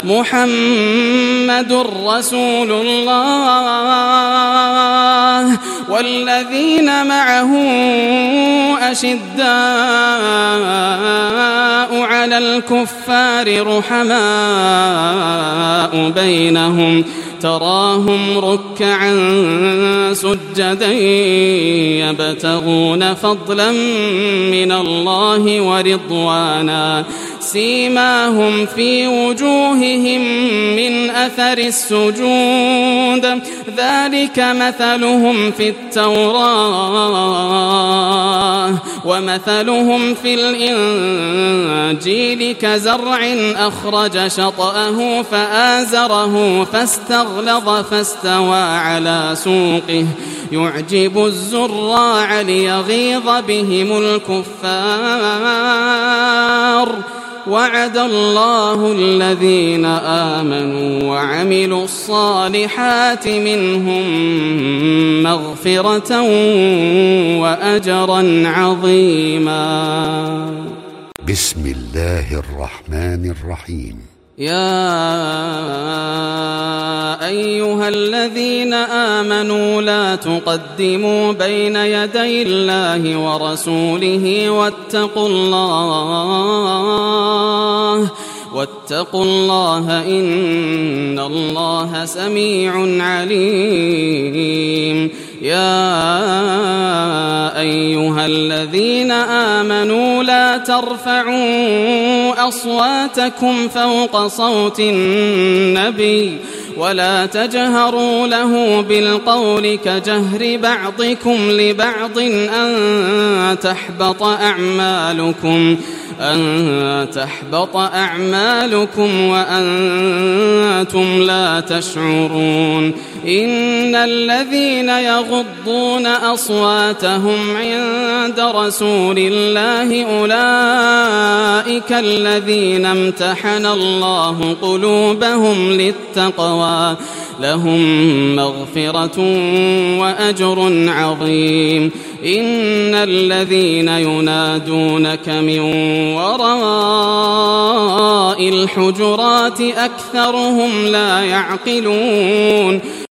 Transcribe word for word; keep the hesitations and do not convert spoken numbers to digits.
محمد رسول الله والذين معه أشداء على الكفار رحماء بينهم تراهم ركعا سجدا يبتغون فضلا من الله ورضوانا سيماهم في وجوههم من أثر السجود ذلك مثلهم في التوراة ومثلهم في الإنجيل كزرع أخرج شطأه فآزره فاستغلظ فاستوى على سوقه يعجب الزراع ليغيظ بهم الكفار وعد الله الذين آمنوا وعملوا الصالحات منهم مغفرة وأجرا عظيما. بسم الله الرحمن الرحيم. يا أيها الذين آمنوا لا تقدموا بين يدي الله ورسوله واتقوا الله واتقوا الله إن الله سميع عليم. يا أيها الذين آمنوا لا ترفعوا أصواتكم فوق صوت النبي ولا تجهروا له بالقول كجهر بعضكم لبعض أن تحبط أعمالكم أن تحبط أعمالكم وأنتم لا تشعرون. إن الذين يغضون أصواتهم عند رسول الله أولئك الذين امتحن الله قلوبهم للتقوى لهم مغفرة وأجر عظيم. إن الذين ينادونك من وراء الحجرات أكثرهم لا يعقلون.